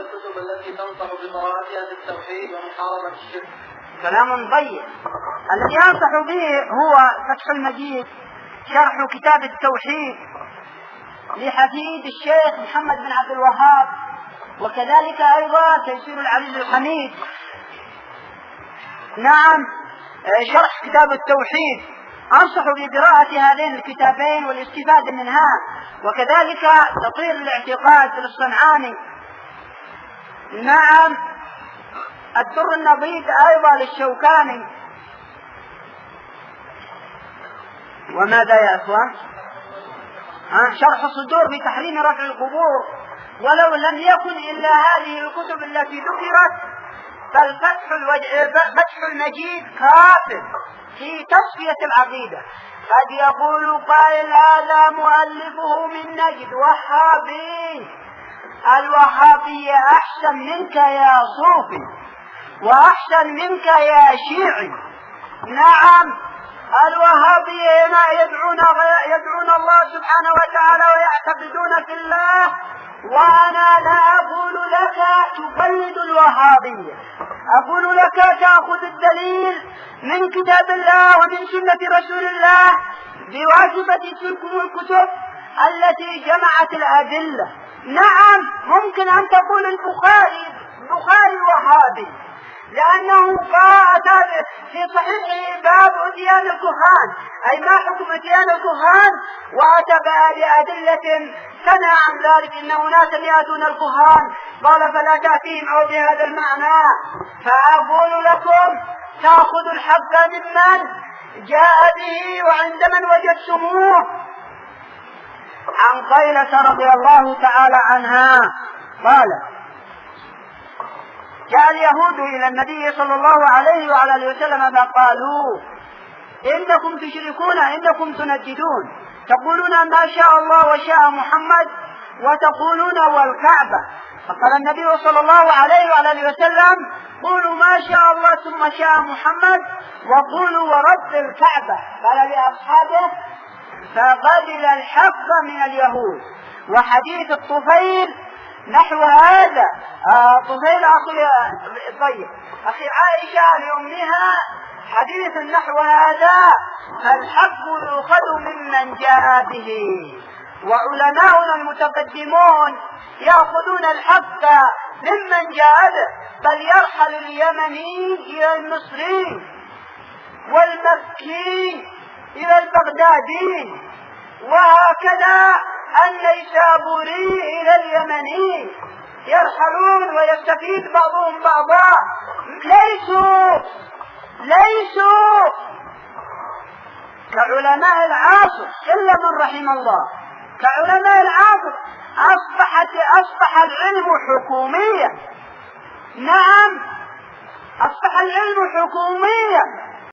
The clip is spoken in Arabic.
الكتب التي تنصح بقراءتها في التوحيد ومحاربة الشرك. كلام طيب. الذي ينصح به هو فتح المجيد شرح كتاب التوحيد لحفيد الشيخ محمد بن عبد الوهاب، وكذلك أيضا تيسير العزيز الحميد. نعم، شرح كتاب التوحيد أنصح بقراءة هذين الكتابين والاستفادة منها، وكذلك تطهير الاعتقاد للصنعاني. نعم، الدر النضيد أيضا للشوكاني. وماذا يا أخوان؟ شرح الصدور في تحريم رفع القبور. ولو لم يكن إلا هذه الكتب التي ذكرت فالفتح المجيد كافٍ في تصفية العقيدة. قد يقول قائل هذا مؤلفه من نجد وهابي. الوهابية أحسن منك يا صوفي وأحسن منك يا شيعي. نعم، الوهابية يدعون الله سبحانه وتعالى ويعتقدون في الله، وأنا لا أقول لك تقلد الوهابية، أقول لك تأخذ الدليل من كتاب الله ومن سنة رسول الله بواسطة تلك الكتب التي جمعت الأدلة. نعم، ممكن أن تقول البخاري وهابي لأنه قال في صحيحه باب أتيان الكهان، أي ما حكم أتيان الكهان، وأتى بأدلة سنة عن ذلك إن أناسا يأتون الكهان قال فلا تأتيهم أو بهذا المعنى. فأقول لكم تأخذ الحق ممن جاء به وعند من وجدتموه. عن قيلة رضي الله تعالى عنها قال جاء اليهود إلى النبي صلى الله عليه وعلى آله وسلم فقالوا إنكم تشركون، إنكم تنددون، تقولون ما شاء الله وشاء محمد وتقولون والكعبة. فقال النبي صلى الله عليه وعلى آله وسلم قولوا ما شاء الله ثم شاء محمد وقولوا ورب الكعبة. قال لأصحابه فقبل الحق من اليهود. وحديث الطفيل نحو هذا. طفيل أخي عائشة لأمها حديث نحو هذا الحق يؤخذ ممن جاء به. وعلماؤنا المتقدمون يأخذون الحق ممن جاء به، بل يرحل اليمني إلى المصري والمكي إلى البغدادي، وهكذا النيسابوري إلى اليمني، يرحلون ويستفيد بعضهم بعضا. ليسوا كعلماء العصر إلا من رحم الله. كعلماء العصر أصبح العلم حكوميا. نعم، أصبح العلم حكوميا،